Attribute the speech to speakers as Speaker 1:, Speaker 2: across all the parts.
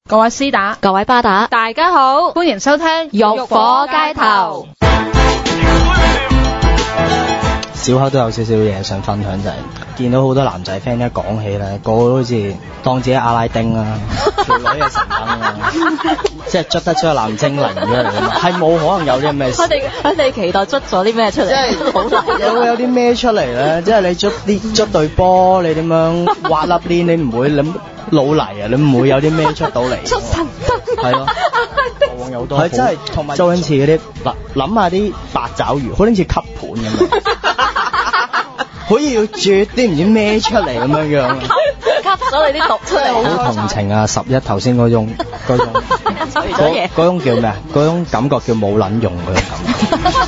Speaker 1: 各位師打，
Speaker 2: 各位巴打，
Speaker 1: 大家好，歡迎收聽《
Speaker 2: 浴火街頭》。
Speaker 3: 小口都有少少嘢想分享，就係見到好多男仔 friend 一講起咧，個個都好似當自己阿拉丁啊，條女係神燈啊，即係捽得出個藍精靈出嚟啊嘛，係冇可能有啲咩事。
Speaker 2: 我哋期待捽咗啲咩出嚟？
Speaker 3: 即係好難有啲咩出嚟咧？即係你捽對波，你點樣挖粒鏈？你唔會諗老泥啊！你唔會有啲咩出到嚟？
Speaker 2: 出神燈
Speaker 3: 係咯，過往有好多係真係同埋周星馳嗰啲嗱，諗下啲八爪魚，好似吸盤咁樣。好似要啜啲唔知咩出嚟咁樣樣，
Speaker 2: 吸咗你啲毒出嚟。
Speaker 3: 好同情啊！11頭先嗰種叫咩啊？嗰種感覺叫冇撚用嗰種感覺。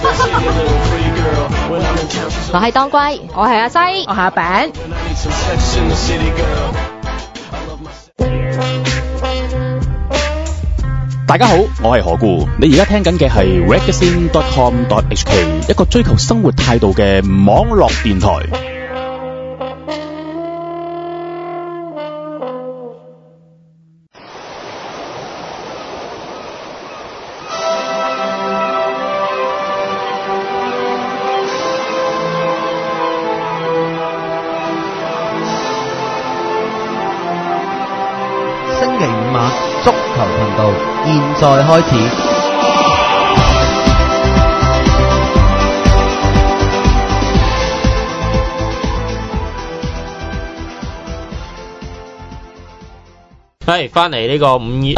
Speaker 2: 我係當歸，
Speaker 1: 我係阿西，我係阿餅。
Speaker 4: 大家好，我係何故。你而家聽緊嘅係 Reggae.com.hk， 一個追求生活態度嘅網絡電台。
Speaker 5: 星期五晚足球頻道現在開始。
Speaker 6: 係翻嚟呢個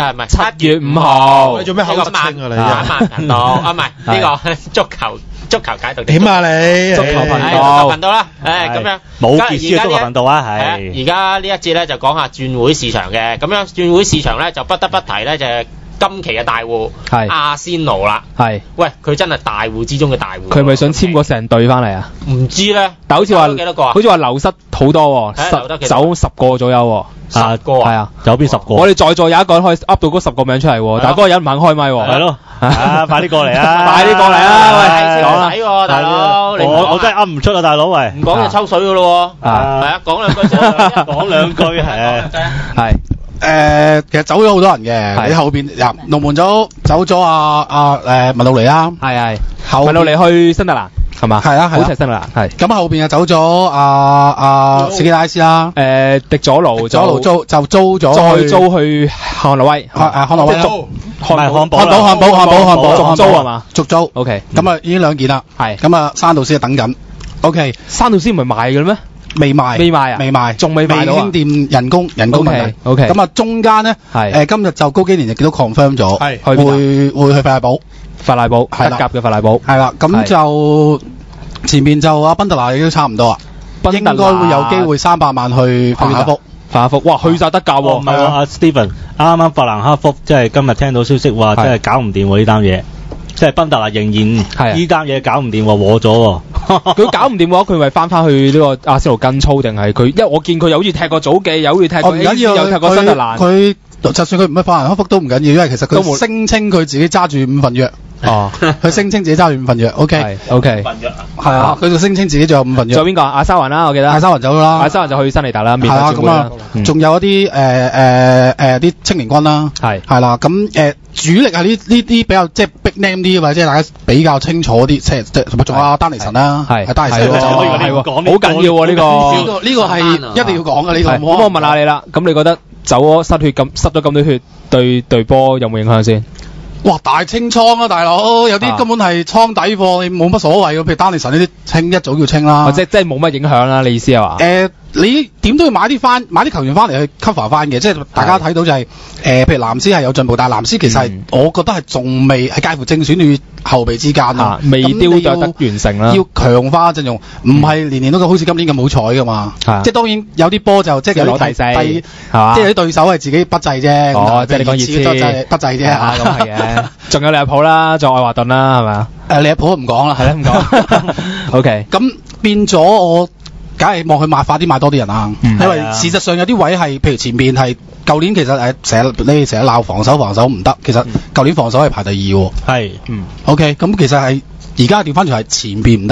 Speaker 6: 7月5號，
Speaker 7: 你做咩口窒清啊你？
Speaker 6: 晚頻道啊，唔係呢個足球解讀
Speaker 7: 點啊你？
Speaker 6: 足球頻道啦，咁樣
Speaker 4: 冇結束嘅足球頻道啊，係。
Speaker 6: 而家呢一節咧就講下轉會市場嘅，咁樣轉會市場咧就不得不提咧就係今期嘅大戶係阿仙奴啦。係，喂，佢真係大戶之中嘅大戶。
Speaker 8: 佢咪想簽個成隊翻嚟啊？
Speaker 6: 唔知咧，
Speaker 8: 但好似話
Speaker 6: 幾多個啊？
Speaker 8: 好似話流失好多喎，走10個左右喎。
Speaker 6: 10個啊？
Speaker 8: 係啊，
Speaker 4: 有邊10個？
Speaker 8: 我哋在座有一個人可以噏到嗰10個名出嚟喎，但係嗰個人唔肯開咪喎。係咯，
Speaker 4: 快啲過嚟啊！
Speaker 8: 快啲過嚟啊！喂，
Speaker 6: 講啦，睇大佬，
Speaker 4: 我真係噏唔出啊，大佬喂，
Speaker 6: 唔講就抽水噶咯喎。係啊，講兩句先，
Speaker 4: 講兩句係。
Speaker 7: 其實走咗好多人嘅，你後邊入龍門走咗文路尼啦，
Speaker 8: 係文路尼去新特蘭係嘛？係啊，好似係新特蘭係。咁
Speaker 7: 後邊又走咗史基拉斯啦，
Speaker 8: 迪佐盧租咗，再租去漢諾威，漢諾威漢堡租係嘛？
Speaker 7: 續租
Speaker 8: OK，
Speaker 7: 咁啊已經2件啦，係咁啊山道斯等緊 OK，
Speaker 8: 山道斯唔係賣嘅咩？
Speaker 7: 未賣，仲未賣到啊！未傾掂人工問題。OK， 咁啊，中間咧，今日就高基年就見到 confirm 咗，會去法拉堡，
Speaker 8: 德甲嘅法拉堡。
Speaker 7: 係啦，咁就前面就阿賓特拿亦都差唔多啊，應該會有機會300萬去法蘭克福。
Speaker 8: 哇，去晒德甲喎！
Speaker 4: 唔係阿 Steven， 啱啱法蘭克福即係今日聽到消息話，真係搞唔掂喎呢單嘢。即係賓特拿仍然呢單嘢搞唔掂喎，和咗喎。
Speaker 8: 佢搞唔掂嘅話，佢咪翻去呢個阿仙奴跟操定係佢？因為我見佢又好似踢過祖記，又好似踢過 AC，又踢過新特蘭。
Speaker 7: 佢就算佢唔係法蘭克福都唔緊要，因為其實佢聲稱佢自己揸住5份約。佢聲稱自己揸住5份約。OK，係啊，佢就聲稱自己仲有5份約。
Speaker 8: 仲有邊個？阿沙雲啦，我記得。阿
Speaker 7: 沙雲走咗啦。
Speaker 8: 阿沙雲就去新尼達啦。
Speaker 7: 係啊，咁啊，仲有一啲啲青年軍啦。係啦，咁主力係呢啲比較即係 big name 啲，或者大家比較清楚啲，即係同埋仲有丹尼神啦，係丹尼神
Speaker 8: 好緊要喎呢個。
Speaker 7: 呢個係一定要講嘅呢個。
Speaker 8: 咁我問下你啦，咁你覺得走咗失咗咁多血，對隊波有冇影響先？
Speaker 7: 哇！大清倉啊，大佬，有啲根本係倉底貨，你冇乜所謂嘅，譬如丹尼神呢啲清一早要清啦。
Speaker 8: 即係冇乜影響啦，你意思係嘛？
Speaker 7: 你點都要買啲球員翻嚟去 cover 翻嘅，即係大家睇到就係譬如藍斯係有進步，但係藍斯其實係我覺得係仲未係介乎正選與後備之間啊，
Speaker 8: 未雕琢得完成啦。
Speaker 7: 要強化陣容，唔係年年都好似今年咁好彩噶嘛。即係當然有啲波就即係有啲即係有啲對手係自己不濟啫。
Speaker 8: 哦，即係你講熱刺
Speaker 7: 不濟啫嚇。
Speaker 8: 咁係嘅。仲有利物浦啦，仲有愛華頓啦，係咪啊？
Speaker 7: 利物浦唔講啦，係啦唔講。
Speaker 8: OK，
Speaker 7: 咁變咗我。梗係望佢快啲買多啲人啦，因為事實上有啲位係，譬如前面係舊年其實成日鬧防守唔得，其實舊年防守係排第2喎。係，OK，咁其實係而家調翻轉係前邊唔得喎。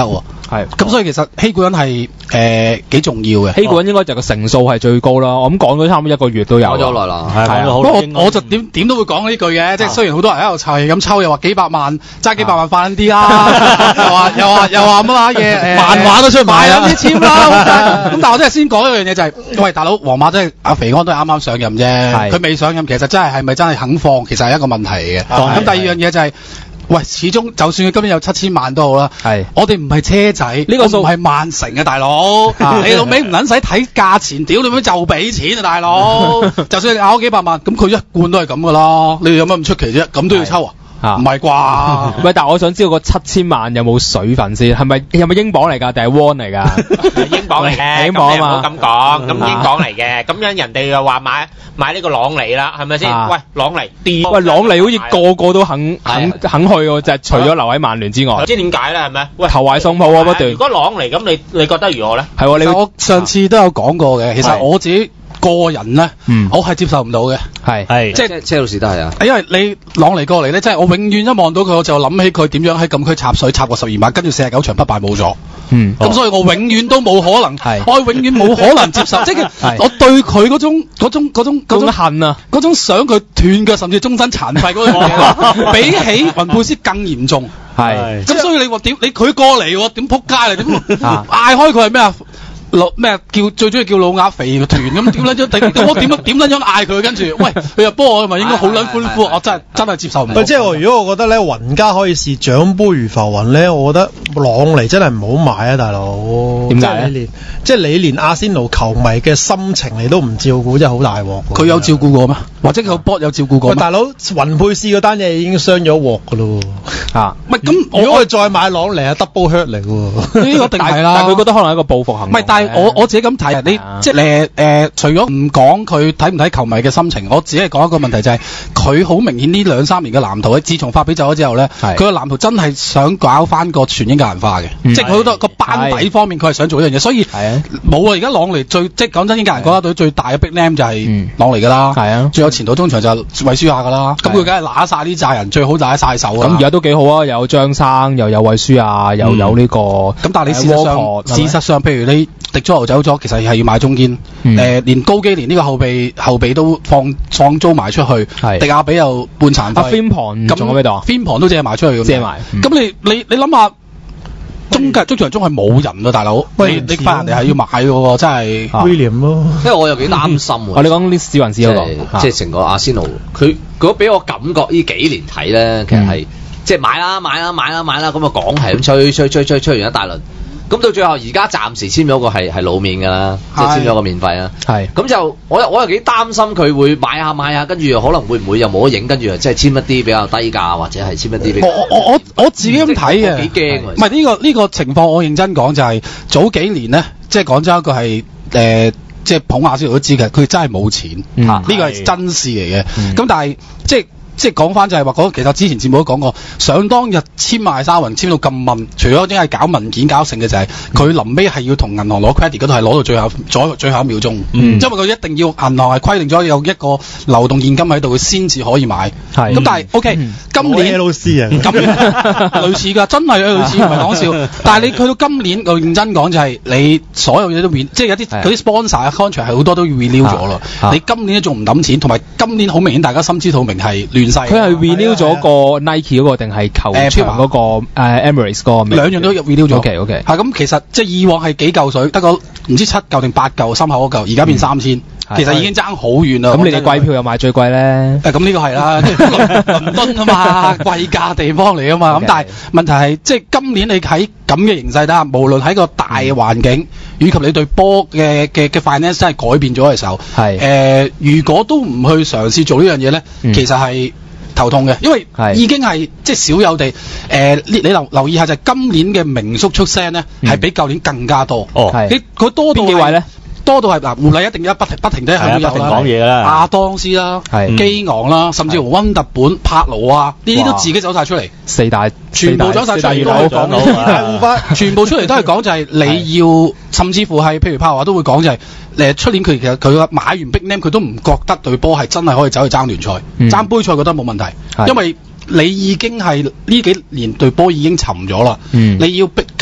Speaker 7: 係，咁所以其實希古恩係幾重要嘅。
Speaker 8: 希古恩應該就個成數係最高啦，我諗講咗差唔多1個月都有。
Speaker 9: 講咗耐啦，
Speaker 8: 係。
Speaker 7: 不過我就點都會講呢句嘅，即係雖然好多人喺度湊咁抽，又話幾百萬揸幾百萬快啲啦，又話乜嘢
Speaker 5: 漫畫都出埋
Speaker 7: 啦啲簽啦，咁但係我真係先講一樣嘢就係，喂大佬，皇馬真係阿肥安都係啱啱上任啫，佢未上任其實真係咪真係肯放，其實係一個問題嘅。咁第二樣嘢就係。喂，始終就算佢今年有7000萬都好啦，我哋唔係車仔，呢個數唔係曼城啊，大佬，你老味唔撚使睇價錢，屌你妹就俾錢啊，大佬，就算你咬幾百萬，咁佢一貫都係咁噶啦，你有乜咁出奇啫？咁都要抽啊？唔係啩？
Speaker 8: 喂，但係我想知道個7000萬有冇水分先？係咪英鎊嚟㗎定係 won 嚟㗎？
Speaker 6: 英鎊嚟嘅，英鎊啊嘛。咁講，咁英鎊嚟嘅，咁樣人哋又話買呢個朗尼啦，係咪先？喂，朗尼跌，
Speaker 8: 喂，朗尼好似個個都肯去喎，就係除咗留喺曼聯之外。
Speaker 6: 唔知點解咧？係咪？喂，
Speaker 8: 投懷送抱啊不斷。
Speaker 6: 如果朗尼咁，你覺得如何咧？
Speaker 7: 係喎，我上次都有講過嘅，其實我自己。個人咧，我係接受唔到嘅，
Speaker 8: 係
Speaker 7: 即係
Speaker 9: 車路士都係啊，
Speaker 7: 因為你朗尼過嚟咧，即係我永遠一望到佢，我就諗起佢點樣喺禁區插水插過12碼，跟住49場不敗冇咗，咁所以我永遠都冇可能，我永遠冇可能接受，即係我對佢嗰種
Speaker 8: 恨啊，
Speaker 7: 嗰種想佢斷腳甚至終身殘廢嗰樣嘢，比起雲佩斯更嚴重，咁所以你話點？你佢過嚟點撲街啊？點嗌開佢係咩啊？咩叫最中意叫老鴨肥團咁點撚樣？我點撚樣嗌佢？跟住喂佢入波，我咪應該好撚歡呼？我真係接受唔到。
Speaker 10: 即係如果我覺得咧雲加可以視獎杯如浮雲咧，我覺得朗尼真係唔好買啊，大佬。點解咧？即係你連阿仙奴球迷嘅心情你都唔照顧，真係好大鑊。
Speaker 7: 佢有照顧過咩？或者個波有照顧過？
Speaker 10: 大佬雲佩斯嗰單嘢已經傷咗鑊噶咯。
Speaker 7: 唔係咁，
Speaker 10: 如果佢再買朗尼係 double hurt 嚟喎。
Speaker 7: 呢個一定係啦。
Speaker 8: 但係佢覺得可能係一個報復行動。
Speaker 7: 唔係，但係我自己咁睇，你即係除咗唔講佢睇唔睇球迷嘅心情，我只係講一個問題就係佢好明顯呢2-3年嘅藍圖，自從法比走咗之後咧，佢個藍圖真係想搞翻個全英格蘭化嘅，即係佢好多個班底方面佢係想做一樣嘢，所以冇啊！而家朗尼即係講真，英格蘭國家隊最大嘅 big name 就係朗尼㗎啦，最有前途中場就係韋舒亞㗎啦，咁佢梗係揦晒啲債人，最好揦晒手啊！
Speaker 8: 咁而家都幾好啊，有張生，又有韋舒亞，又有呢個。
Speaker 7: 咁但係你事實上，譬如你迪佐牛走咗，其實係要買中堅，連高基連呢個後備都放租埋出去，迪亞比又半殘廢，
Speaker 8: 邊旁仲喺邊度啊？
Speaker 7: 邊旁都借埋出去咁，借埋。咁你諗下，中場中係冇人啊，大佬，你翻人哋係要買嘅，真係
Speaker 10: William 咯。
Speaker 9: 因為我又幾擔心喎。
Speaker 8: 你講啲史雲斯嗰個，
Speaker 9: 即係成個阿仙奴，佢俾我感覺呢幾年睇咧，其實係即係買啦，咁啊講係咁吹完一大輪。咁到最後而家暫時簽咗個係老面㗎啦，即係簽咗個免費啦。咁就我又幾擔心佢會買下，跟住可能會唔會又冇得影，跟住即係簽一啲比較低價或者係簽一啲比較。
Speaker 7: 我自己咁睇嘅，幾驚。唔係呢個情況，我認真講就係早幾年咧，即係講真一個係即係捧亞仙奴都知嘅，佢真係冇錢，呢個係真事嚟嘅。咁但係即係講翻就係話其實之前節目都講過，想當日簽埋沙雲簽到咁問，除咗真係搞文件搞成嘅就係佢臨尾係要同銀行攞 credit 嗰度係攞到最後一秒鐘，因為佢一定要銀行係規定咗有一個流動現金喺度，佢先至可以買。咁但係 OK， 今年
Speaker 10: 老師啊，
Speaker 7: 類似㗎，真係類似唔係講笑。但係你去到今年，我認真講就係你所有嘢都即係有啲嗰啲 sponsor 嘅 contract 係好多都 renew 咗咯。你今年都仲唔抌錢，同埋今年好明顯大家心知肚明係亂。佢
Speaker 8: 係 renew 咗個 Nike 嗰個定係球場嗰個Emirates 嗰個？
Speaker 7: 兩樣都 renew 咗。
Speaker 8: OK。
Speaker 7: 咁其實即係以往係幾嚿水，得個唔知7嚿定8嚿心口嗰嚿，而家變3000，其實已經爭好遠啦。
Speaker 8: 咁你哋貴票又買最貴咧？
Speaker 7: 咁呢個係啦，倫敦啊嘛，貴價地方嚟啊嘛。咁但係問題係即係今年你喺咁嘅形勢底下，無論喺個大環境，以及你對波嘅 finance 真係改變咗嘅時候，如果都唔去嘗試做呢樣嘢咧，其實係頭痛嘅，因為已經係即係少有地你留意下就係今年嘅名宿出聲咧，係比舊年更加多。佢多到邊幾位咧？多到係嗱，胡麗一定不停都係會有
Speaker 4: 講嘢啦，
Speaker 7: 亞當斯啦、基昂啦，甚至乎溫特本、帕魯啊，呢啲都自己走晒出嚟，全部走晒出嚟都係講，全部出嚟都係講就係你要，甚至乎係譬如帕魯都會講就係出年佢其實佢買完 Big Name 佢都唔覺得隊波係真係可以走去爭聯賽、爭杯賽，覺得冇問題，因為你已經係呢幾年隊波已經沉咗啦，你要吸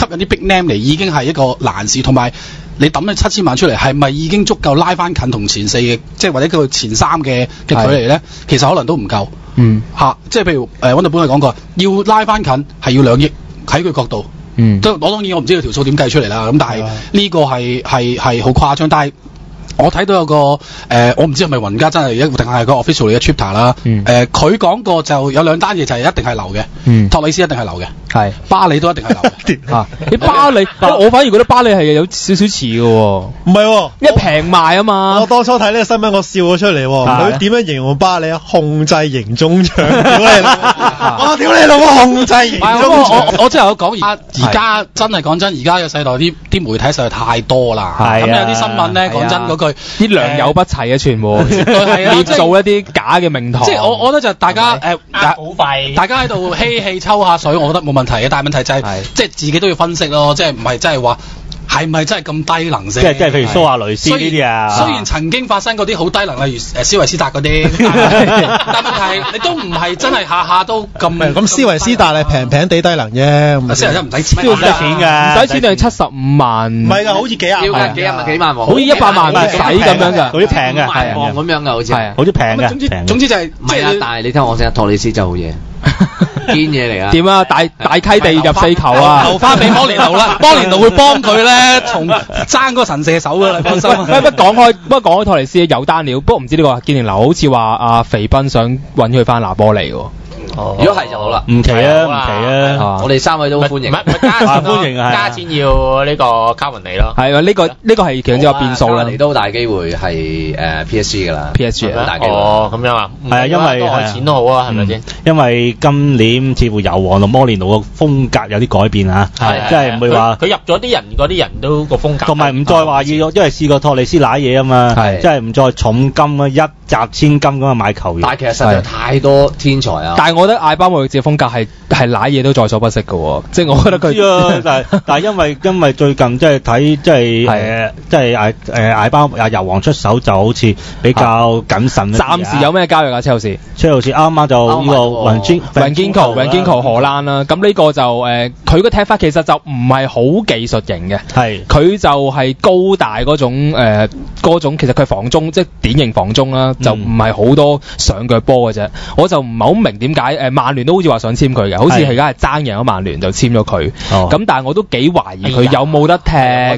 Speaker 7: 引啲 big name 嚟已經係一個難事，同埋你抌咗7000萬出嚟，係咪已經足夠拉翻近同前4嘅，即係或者叫前3嘅距離咧？其實可能都唔夠。即係譬如溫道本佢講過，要拉翻近係要2億喺佢角度。我當然我唔知佢條數點計出嚟啦，咁但係呢個係好誇張，但係。我睇到有個我唔知係咪雲加真係定係個 official 嘅 Twitter 啦。佢講過就有2單嘢就係一定係流嘅。托里斯一定係流嘅，係巴里都一定係流嘅。
Speaker 8: 啲巴里，我反而覺得巴里係有少少似嘅喎。
Speaker 10: 唔係喎，
Speaker 8: 因為平賣啊嘛。
Speaker 10: 我當初睇呢個新聞，我笑咗出嚟喎。佢點樣形容巴里啊？控制型中場。我屌你老母控制型中場。
Speaker 7: 我真係有講而家真係講真，而家嘅世代啲媒體實在太多啦。咁有啲新聞咧講真嗰句。
Speaker 8: 啲良莠不齊嘅全部，捏造一啲假嘅名堂。
Speaker 7: 即係我覺得就大家好快，大家喺度嬉戲抽下水，我覺得冇問題嘅。但係問題就係即係自己都要分析咯，即係唔係真係話。係咪真係咁低能先？
Speaker 4: 即係譬如蘇亞雷斯呢啲啊，
Speaker 7: 雖然曾經發生嗰啲好低能，例如斯維斯達嗰啲，但問題你都唔係真係下下都咁。
Speaker 10: 咁斯維斯達係平平地低能啫，
Speaker 7: 斯維斯達唔使錢，
Speaker 8: 唔使錢㗎，唔使錢就係75萬。
Speaker 10: 唔係㗎，好似幾廿萬
Speaker 9: 喎，
Speaker 8: 好似100萬唔使咁樣㗎，
Speaker 4: 嗰啲平嘅，
Speaker 9: 係咁樣㗎，好似
Speaker 4: 係，好似平嘅。
Speaker 7: 總之就係
Speaker 9: 唔係啊！但係你聽我聲，托里斯就好嘢。堅嘢嚟啊！
Speaker 8: 點啊？大溪地入4球啊！
Speaker 7: 留翻俾摩連奴啦，摩連奴會幫佢咧，從爭嗰個神射手噶啦，放心。
Speaker 8: 不過講開托雷斯有單料，不過唔知呢個堅定流好似話阿肥斌想揾佢翻拿波嚟喎。
Speaker 9: 如果係就好啦，
Speaker 4: 唔奇啊，唔奇啊！
Speaker 9: 我哋3位都歡迎，
Speaker 6: 歡迎啊！加錢要呢個卡文尼咯。
Speaker 8: 係啊，呢個係其實有變數啦。
Speaker 9: 你都大機會係PSG 㗎啦
Speaker 8: ，PSG
Speaker 9: 大機會。
Speaker 6: 哦，咁樣啊？
Speaker 4: 係啊，因為
Speaker 6: 開錢都好啊，係咪先？
Speaker 4: 因為今年似乎油王同摩連奴個風格有啲改變啊，即係唔會話
Speaker 6: 佢入咗啲人，嗰啲人都個風格。
Speaker 4: 同埋唔再話要，因為試過托利斯揦嘢啊嘛，即係唔再重金啊，一擲千金咁啊買球員。
Speaker 9: 但係其實實在太多天才啊！
Speaker 8: 但係我覺得艾巴莫域嘅風格係揦嘢都在所不惜嘅喎，即係我覺得佢。
Speaker 4: 但係因為最近即係睇即係艾巴油王出手就好似比較謹慎。
Speaker 8: 暫時有咩交易啊？車路士
Speaker 4: 啱啱就呢個
Speaker 8: 雲堅球荷蘭啦，咁呢個就佢個踢法其實就唔係好技術型嘅，佢就係高大嗰種其實佢係防中，即係典型防中啦，就唔係好多上腳波嘅啫。我就唔係好明點解曼聯都好似話想簽佢嘅，好似係而家係爭贏咗曼聯就簽咗佢。咁但係我都幾懷疑佢有冇得踢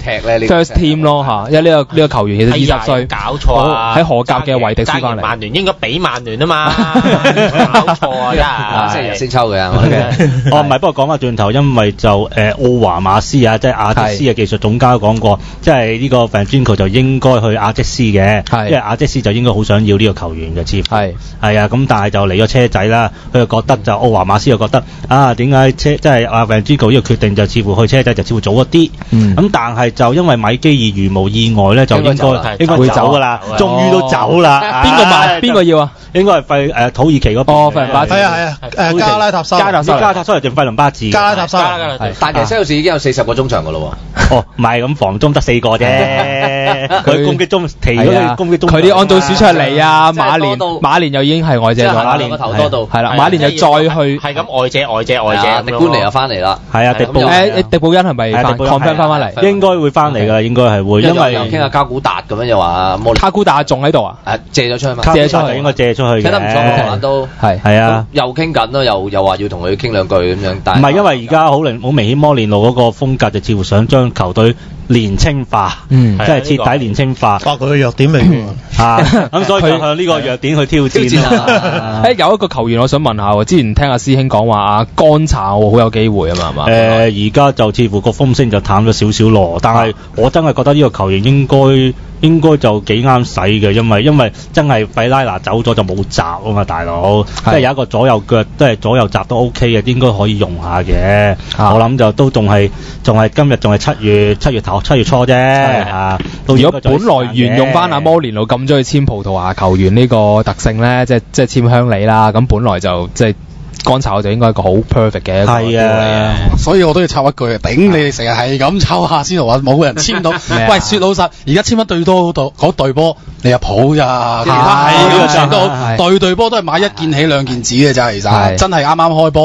Speaker 8: first team 咯嚇，因為呢個球員其實20歲，
Speaker 6: 搞錯啊！
Speaker 8: 喺荷甲嘅維迪斯翻嚟，
Speaker 6: 曼聯應該俾曼聯啊嘛，搞錯啊！
Speaker 9: 星期日先抽嘅，我
Speaker 4: 唔係，不過講翻轉頭，因為就奧華馬斯啊，即係亞積斯嘅技術總監講過，即係呢個 Fernandinho 就應該去亞積斯嘅，因為亞積斯就應該好想要呢個球員嘅，似乎係啊，咁但係就嚟咗車仔啦，佢就覺得就奧華馬斯又覺得啊，點解即係阿 Fernandinho 呢個決定就似乎去車仔就似乎早一啲，咁但係就因為米基爾如無意外咧，就應該會走㗎啦，終於都走啦，
Speaker 8: 邊個買？邊個要啊？
Speaker 4: 應該係土耳其嗰邊。
Speaker 8: 費倫巴治。
Speaker 10: 係啊，加拉塔沙。加拉
Speaker 4: 塔沙定費倫巴治。
Speaker 10: 加拉塔沙。
Speaker 9: 但其實車路士已經有40個中場㗎咯喎。
Speaker 4: 哦，唔係咁防中得4個啫。佢攻擊中提咗攻擊中。
Speaker 8: 佢啲安道鼠出嚟啊，馬連又已經係外借咗。
Speaker 9: 馬連個頭多度。
Speaker 8: 係啦，馬連又再去。
Speaker 6: 係咁外借。
Speaker 9: 迪官尼又翻嚟啦。
Speaker 4: 係啊，迪
Speaker 8: 布恩係咪confirm翻嚟？
Speaker 4: 應該會翻嚟㗎，應該係會。因為
Speaker 9: 又傾下卡古達咁樣又話。
Speaker 8: 卡古達仲喺度啊？
Speaker 9: 借咗出去嘛？
Speaker 4: 借出去應該借出去嘅。
Speaker 9: 傾得唔錯，荷蘭都
Speaker 4: 係啊，
Speaker 9: 又傾緊咯，又話要同佢傾兩句咁樣。但
Speaker 4: 唔係因為而家好明顯摩連奴嗰個風格就似乎想將球隊年青化，即係徹底年青化。
Speaker 10: 發佢嘅弱點嚟㗎
Speaker 4: 咁所以佢向呢個弱點去挑戰。
Speaker 8: 有一個球員我想問下，之前聽阿師兄講話阿甘查好有機會啊嘛，係嘛？
Speaker 4: 而家就似乎個風聲就淡咗少少咯，但係我真係覺得呢個球員應該就幾啱使嘅，因為真係費拉拿走咗就冇閘啊嘛，大佬，即係有一個左右腳都係左右閘都 OK 嘅，應該可以用下嘅。我諗就都仲係今日仲係7月頭7月初啫。
Speaker 8: 如果本來沿用翻阿摩連奴咁中意簽葡萄牙球員呢個特性咧，即係簽鄉里啦，咁本來就即係。乾炒就應該係一個好 perfect 嘅一個嚟嘅，
Speaker 7: 所以我都要插一句啊！頂你哋成日係咁抽下先，話冇人簽到。喂，說老實，而家簽得最多嗰隊波，利物浦咋？其他係全都對波都係買一件起兩件止嘅咋，其實真係啱啱開波。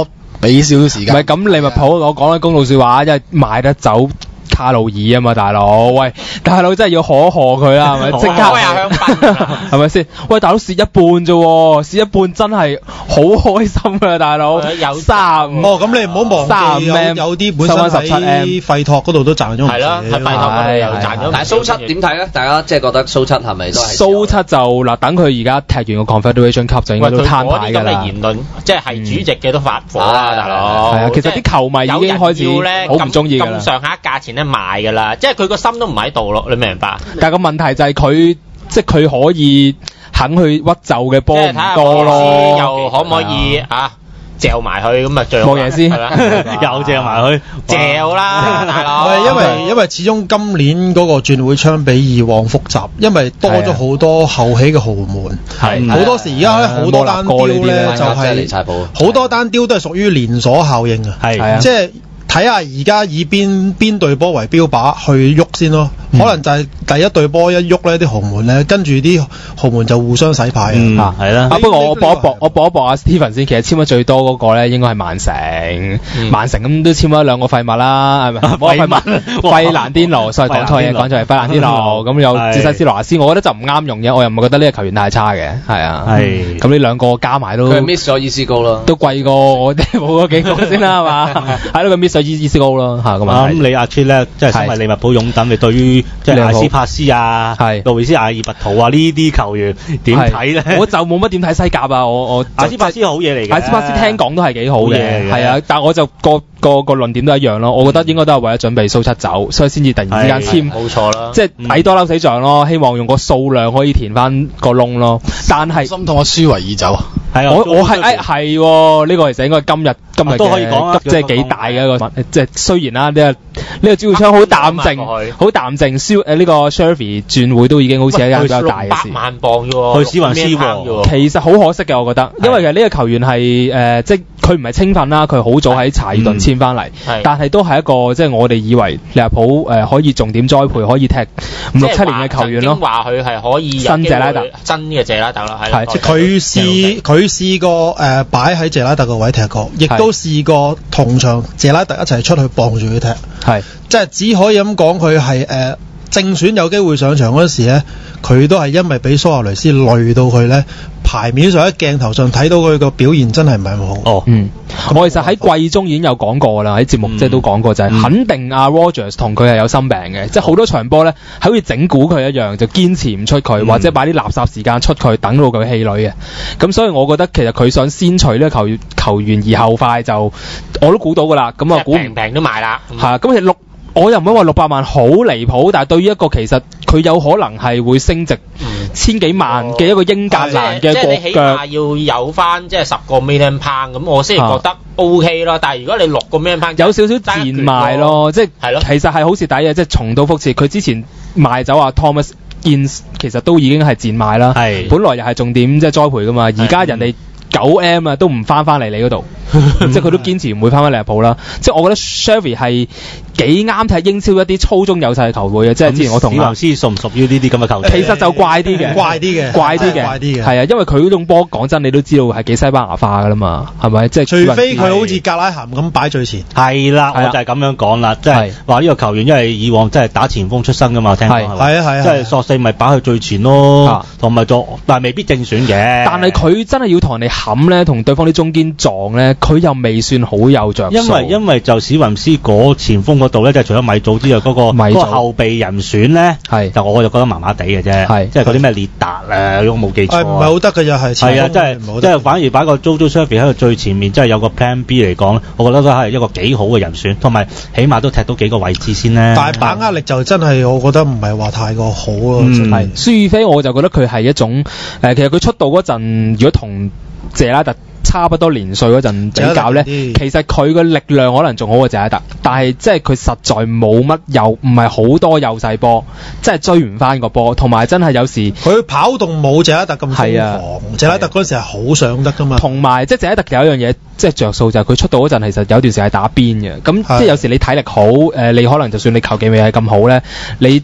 Speaker 7: 俾少少時間。
Speaker 8: 唔係咁，利物浦我講緊公道説話，因為賣得走卡路爾啊嘛，大佬，喂，大佬真係要賀佢啦，係咪？即刻
Speaker 6: 開下香檳，
Speaker 8: 係咪先？喂，大佬蝕一半啫喎，蝕一半真係好開心㗎，大佬。
Speaker 6: 有
Speaker 8: 35
Speaker 10: 哦，咁你唔好忘記有啲本身喺費托嗰度都賺咗唔少。
Speaker 6: 係啦，喺費托嗰度又賺咗。
Speaker 9: 但係蘇七點睇咧？大家即係覺得蘇七係咪都係？
Speaker 8: 蘇七就嗱，等佢而家踢完個 Confederation Cup 就應該都攤牌㗎啦。
Speaker 6: 咁嘅言論，即係主席嘅都發火啦，大佬。
Speaker 8: 係啊，其實啲球迷已經開始好唔中意㗎啦。
Speaker 6: 咁上下價錢咧賣㗎啦，即係佢個心都唔喺度咯，你明唔明白？
Speaker 8: 但係個問題就係佢，即係佢可以肯去屈就嘅波唔多咯。
Speaker 6: 又可唔可以嚼埋佢咁啊？最好
Speaker 8: 冇嘢先，
Speaker 4: 又嚼埋佢，
Speaker 6: 嚼啦，大佬。
Speaker 10: 因為始終今年嗰個轉會窗比以往複雜，因為多咗好多後起嘅豪門。係好多時而家咧好多單雕咧就係好多單雕都係屬於連鎖效應啊。係即係。睇下而家以邊隊波為標靶去喐先咯，可能就係第一隊波一喐咧，啲豪門咧跟住啲豪門就互相洗牌啊，
Speaker 8: 係啦。不過我搏一搏阿 Steven 先，其實簽咗最多嗰個咧應該係曼城，曼城咁都簽咗2個廢物啦，係咪？費蘭甸奴，所以講錯嘢，講錯係費蘭甸奴，咁有哲西斯羅亞斯，我覺得就唔啱用嘅，我又唔係覺得呢個球員太差嘅，係啊，係。咁呢兩個加埋都佢
Speaker 9: miss 咗伊斯高咯，
Speaker 8: 都貴過我哋冇嗰幾個先啦，係嘛？喺度佢 miss 咗伊斯高咯嚇咁啊！
Speaker 4: 咁你阿 Chit 咧，即係身為利物浦擁躉，你對於即係艾斯帕斯啊、路易斯阿爾拔圖啊呢啲球員點睇咧？
Speaker 8: 我就冇乜點睇西甲啊！我
Speaker 4: 艾斯帕斯好嘢嚟嘅，
Speaker 8: 艾斯帕斯聽講都係幾好嘅，係啊！但係我就個論點都一樣咯。我覺得應該都係為咗準備蘇七走，所以先至突然之間簽，
Speaker 6: 冇錯啦。
Speaker 8: 即係抵多嬲死仗咯，希望用個數量可以填翻個窿咯。但係
Speaker 7: 心痛阿舒維爾走啊！
Speaker 8: 係啊，我係呢個其實應該今日
Speaker 4: 都可以講啊，
Speaker 8: 即係幾大嘅一個，即係雖然啦呢個轉會窗好淡靜，好淡靜。呢個 Shervy 轉會都已經好似係一間比較大嘅事。
Speaker 6: 600萬鎊喎，
Speaker 4: 去史雲斯喎。
Speaker 8: 其實好可惜嘅，我覺得，因為其實呢個球員係即係佢唔係青訓啦，佢好早喺查爾頓簽翻嚟，但係都係一個即係我哋以為利物浦可以重點栽培，可以踢5、6、7年嘅球員咯。
Speaker 6: 話佢係可以
Speaker 8: 新謝拉特，
Speaker 6: 真嘅謝拉特啦，係。
Speaker 10: 佢試過擺喺謝拉特個位踢過，亦都試過同場謝拉特一齊出去傍住佢踢，即係只可以咁講，佢係正選有機會上場嗰時咧，佢都係因為俾蘇亞雷斯累到佢咧，牌面上喺鏡頭上睇到佢個表現真係唔係咁好。
Speaker 8: 我其實喺季中已經有講過啦，喺節目即係都講過就係肯定阿 Rogers 同佢係有心病嘅，即係好多場波咧係好似整蠱佢一樣，就堅持唔出佢，或者擺啲垃圾時間出佢，等到佢氣餒嘅。咁所以我覺得其實佢想先除呢個球員而後快，就我都估到噶啦。咁啊估
Speaker 6: 平都賣啦。
Speaker 8: 係啊，咁其實我又唔可以話600萬好離譜，但係對於一個其實佢有可能係會升值千幾萬嘅一個英格蘭嘅國腳，
Speaker 6: 即係你起碼要有翻即係10個 million pound 咁，我先係覺得 OK 咯。但係如果你6個 million pound
Speaker 8: 有少少賤賣咯，即係其實係好蝕底嘅，即係重蹈覆轍。佢之前賣走Thomas Ince 其實都已經係賤賣啦，本來又係重點即係栽培噶嘛，而家人哋9M 啊都唔翻嚟你嗰度，即係佢都堅持唔會翻利物浦啦。即係我覺得 Shervy 係幾啱踢英超一啲粗中有勢嘅球會嘅，即係之前我同史
Speaker 4: 雲斯屬唔屬於呢啲咁嘅球隊？
Speaker 8: 其實就怪啲嘅，係啊，因為佢嗰種波講真，你都知道係幾西班牙化噶啦嘛，係咪？即係
Speaker 10: 除非佢好似格拉咸咁擺最前。
Speaker 4: 係啦，我就係咁樣講啦，即係話呢個球員因為以往即係打前鋒出身噶嘛，聽講係啊，即係索性咪擺佢最前咯，同埋但係未必正選嘅。
Speaker 8: 但係佢真係要同人哋冚咧，同對方啲中堅撞咧，佢又未算好有着數。
Speaker 4: 因為就史雲斯嗰前鋒嗰度咧，即係除咗米祖之外，嗰個後備人選咧，就我就覺得麻麻地嘅啫，即係嗰啲咩列達啊，如果冇記錯，
Speaker 10: 唔係好得嘅又係。
Speaker 4: 係啊，即係反而擺個 Jojo Shervy 喺度最前面，即係有個 Plan B 嚟講，我覺得都係一個幾好嘅人選，同埋起碼都踢到幾個位置先咧。
Speaker 10: 但係把握力就真係我覺得唔係話太過好咯。
Speaker 8: 係舒爾菲，我就覺得佢係一種其實佢出道嗰陣，如果同謝拉特差不多年歲嗰陣比較咧，其實佢嘅力量可能仲好過謝拉特，但係即係佢實在冇乜唔係好多幼細波，即係追唔翻個波，同埋真係有時
Speaker 10: 佢跑動冇謝拉特咁瘋狂。謝拉特嗰陣時係好上得噶嘛。
Speaker 8: 同埋即係謝拉特有一樣嘢即係着數就係佢出道嗰陣其實有段時間係打邊嘅，咁即係有時你體力好你可能就算你球技未係咁好咧，你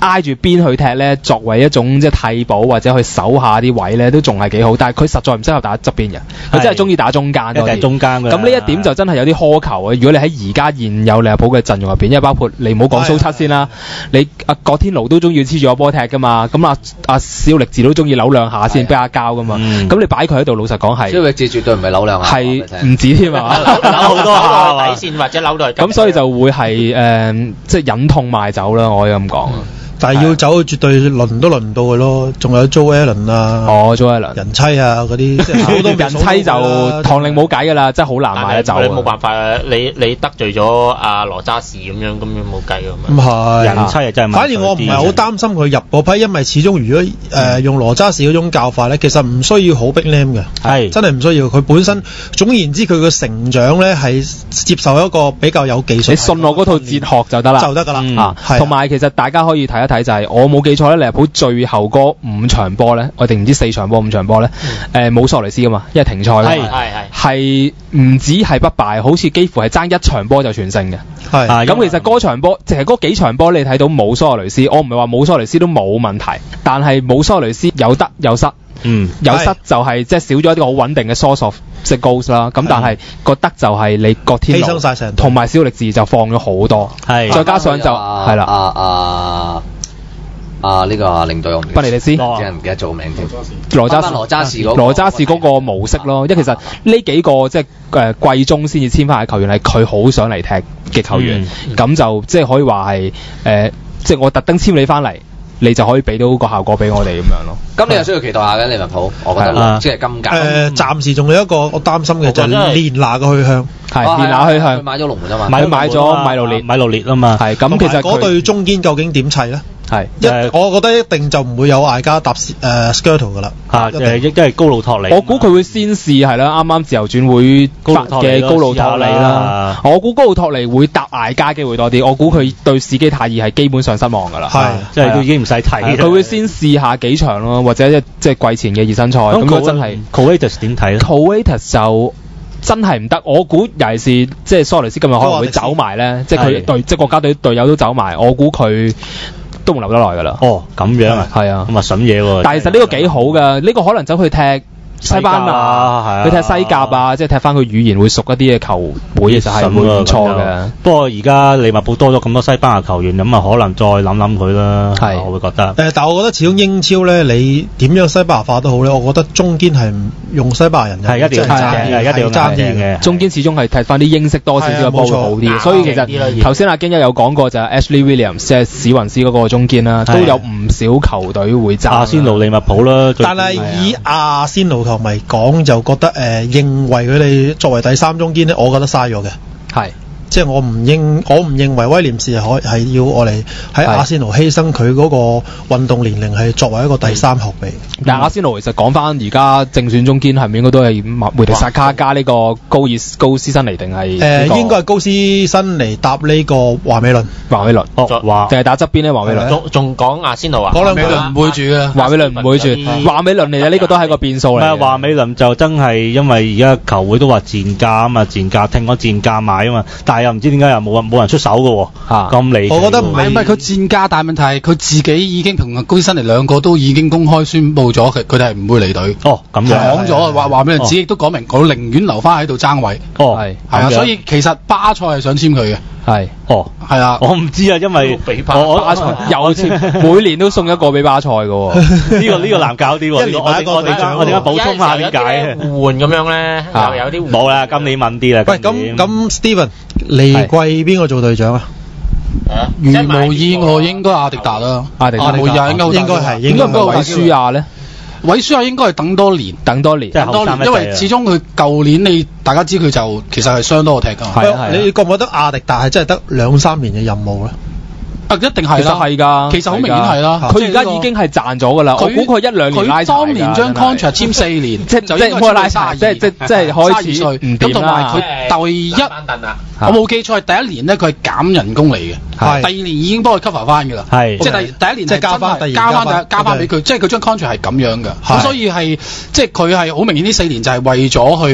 Speaker 8: 挨住邊去踢咧，作為一種即係替補或者去守下啲位咧，都仲係幾好。但係佢實在唔適合打側邊嘅，佢真係中意打中間多啲。
Speaker 4: 中間
Speaker 8: 咁呢一點就真係有啲苛求啊！如果你喺而家現有利物浦嘅陣容入邊，因為包括你唔好講蘇七先啦，你阿郭天奴都中意黐住個波踢噶嘛，咁阿小力治都中意扭兩下先俾阿交噶嘛，咁你擺佢喺度，老實講係。
Speaker 9: 小力治絕對唔係扭兩下，
Speaker 8: 係唔止添啊，
Speaker 6: 扭好多下底線或者扭到
Speaker 8: 咁所以就會係即係忍痛賣走啦，我可以咁講。
Speaker 10: 但係要走，絕對輪都輪唔到佢咯。仲有 Joe Allen 啊
Speaker 8: ，Joe Allen
Speaker 10: 人妻啊嗰啲，即係好多
Speaker 8: 人妻就唐寧冇計㗎啦，真係好難買得走。
Speaker 6: 你冇辦法啊！你得罪咗阿羅渣士咁樣冇計㗎嘛。
Speaker 10: 咁係
Speaker 4: 人妻啊，真係。
Speaker 10: 反而我唔係好擔心佢入嗰批，因為始終如果用羅渣士嗰種教法咧，其實唔需要好 big name 嘅，係真係唔需要。佢本身總言之，佢嘅成長咧係接受一個比較有技術。
Speaker 8: 你信我嗰套哲學就得啦，
Speaker 10: 就得㗎啦。
Speaker 8: 同埋其實大家可以睇一睇就係我冇記錯咧，利物浦最後嗰5場波咧，我哋唔知4場波5場波咧，冇蘇亞雷斯噶嘛，因為停賽係唔止係不敗，好似幾乎係爭1場波就全勝嘅。咁其實嗰場波，其實嗰幾場波你睇到冇蘇亞雷斯，我唔係話冇蘇亞雷斯都冇問題，但係冇蘇亞雷斯有得有失。有失就係即係少咗一啲好穩定嘅 source of goals 啦，咁但係個得就係你郭天奴同埋小力治就放咗好多，再加上就係啦。
Speaker 9: 呢個領隊我唔
Speaker 8: 賓尼迪斯，
Speaker 9: 真係唔記得做名添。
Speaker 8: 羅渣士嗰個模式咯，因為其實呢幾個即係季中先至簽翻嘅球員係佢好想嚟踢嘅球員，咁就即係可以話係即係我特登簽你翻嚟，你就可以俾到個效果俾我哋咁樣咯。
Speaker 9: 咁你又需要期待下嘅利物浦，我覺得即係今屆。
Speaker 10: 暫時仲有一個我擔心嘅就係連拿嘅去向。
Speaker 8: 係連拿去向。
Speaker 9: 佢買咗龍門啊嘛。
Speaker 8: 買咗米路列啊嘛。係咁，其實
Speaker 10: 嗰對中堅究竟點砌咧？
Speaker 8: 係
Speaker 10: 我覺得一定就唔會有艾加搭Skirtle 噶啦。
Speaker 4: 亦都係高路托尼。
Speaker 8: 我估佢會先試係啦，啱啱自由轉會嘅高路托尼啦。我估高路托尼會搭艾加機會多啲。我估佢對史基泰爾係基本上失望㗎啦。
Speaker 4: 係，即係都已經唔使睇。
Speaker 8: 佢會先試下幾場咯，或者即係季前嘅熱身賽。咁真係
Speaker 4: Coates 點睇咧
Speaker 8: ？Coates 就真係唔得。我估尤其是即係蘇亞雷斯今日可能會走埋咧，即係佢即係國家隊隊友都走埋。我估佢都唔留得耐㗎啦。
Speaker 4: 哦，咁樣啊，
Speaker 8: 係啊，
Speaker 4: 咁啊筍嘢喎。
Speaker 8: 但係其實呢個幾好㗎，呢個可能走去踢西班牙，佢踢西甲啊，即係踢翻佢語言會熟一啲嘅球會，其實係會唔錯嘅。
Speaker 4: 不過而家利物浦多咗咁多西班牙球員，咁啊可能再諗諗佢啦。係，我會覺得。
Speaker 10: 但係我覺得始終英超咧，你點樣西班牙化都好咧，我覺得中堅係唔用西班牙人
Speaker 4: 係一定要爭嘅。
Speaker 8: 中堅始終係踢翻啲英式多少少嘅波會好啲。所以其實頭先阿京一有講過就係 Ashley Williams 即係史雲斯嗰個中堅啦，都有唔少球隊會爭。
Speaker 4: 阿仙奴利物浦啦，
Speaker 10: 但係以阿仙奴球迷講就覺得認為佢哋作為第3中堅咧，我覺得嘥咗嘅。係。即係我唔認為威廉士係要我嚟喺阿仙奴犧牲佢嗰個運動年齡係作為一個第3後備。
Speaker 8: 但係阿仙奴其實講翻而家正選中堅係咪應該都係梅迪薩卡加呢個高斯辛尼定係？
Speaker 10: 應該係高斯辛尼搭呢個華美倫。
Speaker 8: 華美倫定係打側邊咧？華美倫
Speaker 6: 仲講阿仙奴啊？
Speaker 10: 華美倫唔會住嘅。
Speaker 8: 華美倫唔會住。華美倫嚟嘅呢個都係個變數嚟。
Speaker 4: 唔係華美倫就真係因為而家球會都話賤價啊嘛，賤價聽講賤價買啊嘛，但係又唔知點解又冇人出手嘅喎，咁離奇。
Speaker 7: 我覺得唔係佢賤價，但係問題係佢自己已經同高斯辛尼兩個都已經公開宣佈咗，佢哋係唔會離隊。
Speaker 4: 哦，咁樣
Speaker 7: 講咗話俾人知，亦都講明我寧願留翻喺度爭位。
Speaker 4: 哦，
Speaker 7: 係啊，所以其實巴塞係想簽佢嘅。
Speaker 8: 係，
Speaker 7: 係啊，
Speaker 4: 我唔知啊，因為
Speaker 8: 巴塞有簽，每年都送一個俾巴塞嘅喎。
Speaker 4: 呢個難搞啲喎。我哋而家補充下點解
Speaker 6: 互換咁樣咧，又有啲
Speaker 4: 冇啦，今年問啲啦。
Speaker 10: 喂，咁 Steven 嚟季邊個做隊長啊？
Speaker 7: 如無意外應該阿迪達啦，
Speaker 8: 阿迪達
Speaker 10: 應該係應該唔係
Speaker 8: 韋舒亞咧。
Speaker 7: 韋舒亞應該係等多年，因為始終佢舊年大家知佢就其實係相當好踢㗎。
Speaker 10: 你覺唔覺得阿迪達係真係得2-3年嘅任務咧？
Speaker 7: 一定係啦，
Speaker 8: 其實係㗎，
Speaker 7: 其實好明顯係啦。
Speaker 8: 佢而家已經係賺咗㗎啦。我估佢1-2年拉柴㗎。佢當年將 contract 簽4年，即係應該拉柴，即係開始唔掂啦。咁同埋佢第一，我冇記錯係第一年咧，佢係減人工嚟嘅。第2年已經幫佢 cover 翻㗎啦。即係第一年即係加翻俾佢，即係佢將 contract 係咁樣㗎。咁所以係即係佢係好明顯呢4年就係為咗去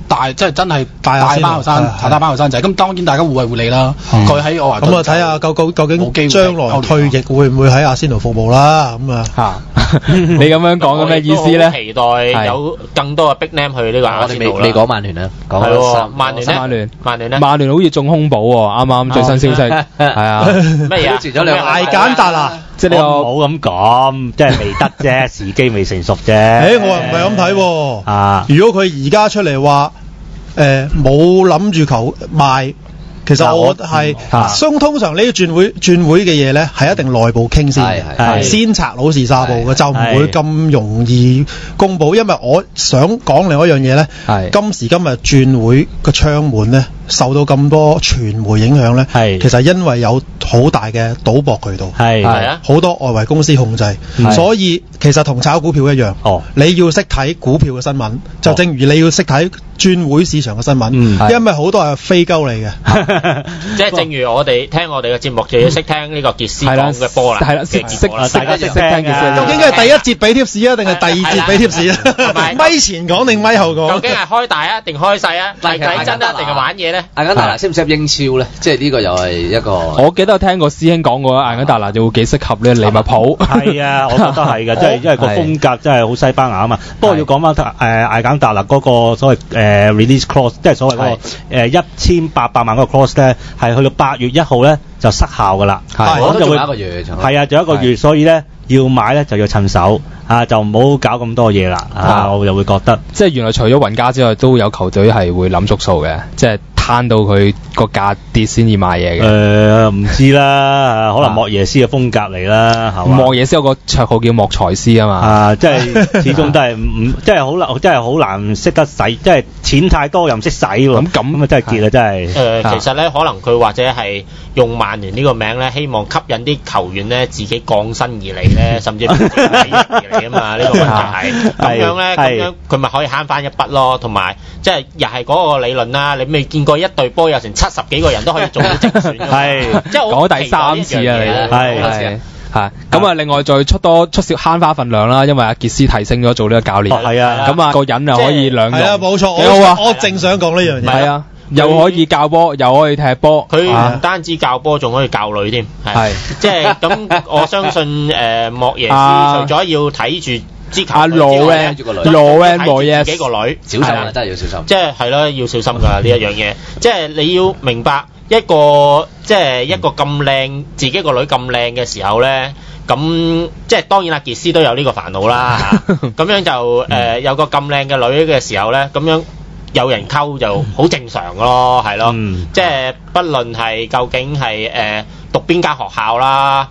Speaker 7: 即係真係大班後生仔。咁當然大家互惠互利啦。佢喺愛華頓
Speaker 10: 咁啊睇下究竟將來退役會唔會喺阿仙奴服務啦？咁啊
Speaker 8: 你咁樣講嘅咩意思咧？
Speaker 6: 期待有更多嘅 big name 去呢個阿仙奴啦。
Speaker 9: 未講曼聯啊，講曼聯
Speaker 8: 曼聯好似中空堡喎，啱最新消息係啊，
Speaker 6: 咩嘢？
Speaker 9: 遲咗兩
Speaker 10: 艾簡達啊！
Speaker 8: 即係呢個
Speaker 4: 冇咁講，即係未得啫，時機未成熟啫。
Speaker 10: 我又唔係咁睇喎。
Speaker 4: 啊，
Speaker 10: 如果佢而家出嚟話冇諗住求賣，其實我係通常呢啲轉會嘅嘢咧，係一定內部傾先，先拆老士沙布嘅，就唔會咁容易公佈。因為我想講另外一樣嘢咧，今時今日轉會個窗門咧受到咁多傳媒影響咧，其實因為有好大嘅賭博渠道，好多外圍公司控制，所以其實同炒股票一樣，你要識睇股票嘅新聞，就正如你要識睇轉會市場嘅新聞，因為好多係飛鳩嚟嘅。
Speaker 6: 即係正如我哋聽我哋嘅節目，就要識聽呢個傑斯講嘅波啦。
Speaker 8: 係啦，大家識聽傑斯。
Speaker 10: 究竟係第一節俾貼士啊，定係第二節俾貼士啊？咪前講定咪後講？
Speaker 6: 究竟係開大啊，定開細啊？係睇真啊，定係玩嘢咧？
Speaker 9: 艾簡達拿識唔識入英超咧？即係呢個又係一個。
Speaker 8: 我記得我聽過師兄講過，艾簡達拿就會幾適合咧利物浦。
Speaker 4: 係啊，我覺得係嘅，即係因為個風格真係好西班牙啊嘛。不過要講翻艾簡達拿嗰個所謂release clause，即係所謂嗰個1800萬嗰個 clause咧，係去到8月1號咧就失效㗎啦。
Speaker 9: 咁就會仲有一個月。
Speaker 4: 係啊，仲有一個月，所以咧要買咧就要趁手就唔好搞咁多嘢啦。我就會覺得，
Speaker 8: 即係原來除咗雲加之外，都有球隊係會諗足數嘅，即係攤到佢個價跌先至買嘢嘅。
Speaker 4: 唔知啦，可能莫耶斯嘅風格嚟啦，係嘛？
Speaker 8: 莫耶斯有個綽號叫莫財斯啊嘛。
Speaker 4: 即係始終都係即係好難識得使，即係錢太多又唔識使喎。咁啊真係結啦，真係。
Speaker 6: 其實咧，可能佢或者係用曼聯呢個名咧，希望吸引啲球員咧自己降薪而嚟咧，甚至乎利益而嚟啊嘛。呢個問題係咁樣咧，咁樣佢咪可以慳翻一筆咯。同埋即係又係嗰個理論啦。你未見過一隊波有成70幾個人都可以做到正選㗎，即係我
Speaker 8: 講第3次啊，你係咁啊！另外再出少慳花份量啦，因為阿傑斯提升咗做呢個教練，咁啊個人又可以兩用，
Speaker 10: 冇錯，
Speaker 8: 幾好啊！
Speaker 10: 我正想講呢樣嘢，
Speaker 8: 係啊，又可以教波，又可以踢波，
Speaker 6: 佢唔單止教波，仲可以教女添，係即係咁。我相信莫耶斯除咗要睇住支球隊之外，睇住幾個女，
Speaker 9: 小心啊！真係要小心，
Speaker 6: 即係係咯，要小心㗎呢一樣嘢，即係你要明白。一個咁靚，自己個女咁靚嘅時候咧，咁即係當然阿傑斯都有呢個煩惱啦。咁樣就有個咁靚嘅女嘅時候咧，咁樣有人溝就好正常咯，係咯。即係不論係究竟係讀邊間學校啦，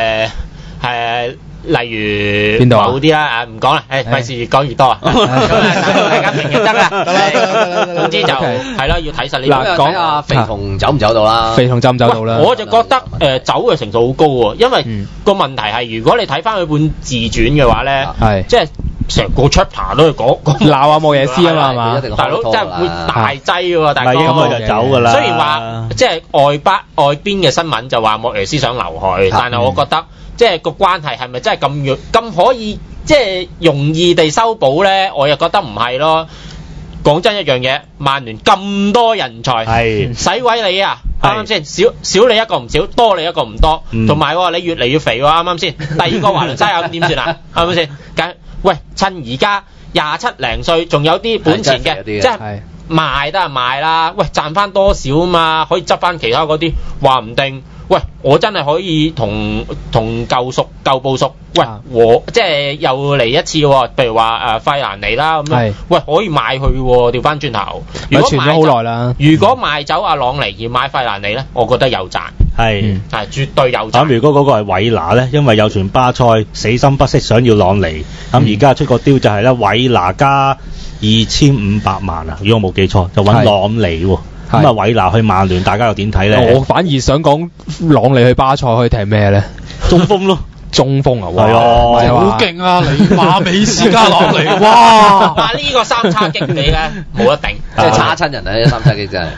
Speaker 6: 例如邊度某啲啦，唔講啦，費事越講越多啊！大家明就得啦，總之就係咯，要睇實呢個。
Speaker 9: 講下肥童走唔走到啦？
Speaker 8: 肥童走唔走到啦？
Speaker 6: 我就覺得走嘅程度好高喎，因為個問題係如果你睇翻佢本自傳嘅話咧，即係成個 chapter 都係講
Speaker 8: 鬧阿莫耶斯啊嘛，係嘛？
Speaker 6: 大佬真係會大劑喎，大哥。
Speaker 4: 咁佢就走㗎啦。
Speaker 6: 雖然話即係外邊嘅新聞就話莫耶斯想留佢，但係我覺得。即係個關係係咪真係咁可以即係容易地修補咧？我又覺得唔係咯。講真一樣嘢，曼聯咁多人才，使鬼你啊！啱啱先？少你一個唔少，多你一個唔多。同埋你越嚟越肥喎，啱啱先？第二個華倫西亞咁點算啊？係咪先？喂，趁而家27零歲，仲有啲本錢嘅，即係賣得係賣啦。喂，賺翻多少啊嘛？可以執翻其他嗰啲，話唔定。喂，我真係可以同舊部屬，喂，我即係又嚟一次喎。譬如話費蘭尼啦咁樣，喂，可以買佢喎。調翻轉頭，如果
Speaker 8: 傳咗好耐啦。
Speaker 6: 如果賣走阿朗尼而買費蘭尼咧，我覺得有賺，係絕對有賺。
Speaker 4: 咁如果嗰個係韋拿咧，因為有傳巴塞死心不息想要朗尼，咁而家出個雕就係咧韋拿加2500萬啊！如果我冇記錯，就揾朗尼喎。咁啊，韋拿去曼聯，大家又點睇咧？
Speaker 8: 我反而想講朗尼去巴塞可以踢咩咧？
Speaker 4: 中鋒咯，
Speaker 8: 中鋒啊！
Speaker 4: 係啊，
Speaker 7: 好勁啊！尼馬美斯加朗尼，哇！
Speaker 6: 但係呢個三叉戟你咧冇得頂，
Speaker 9: 即係叉親人啊！呢三叉戟真係。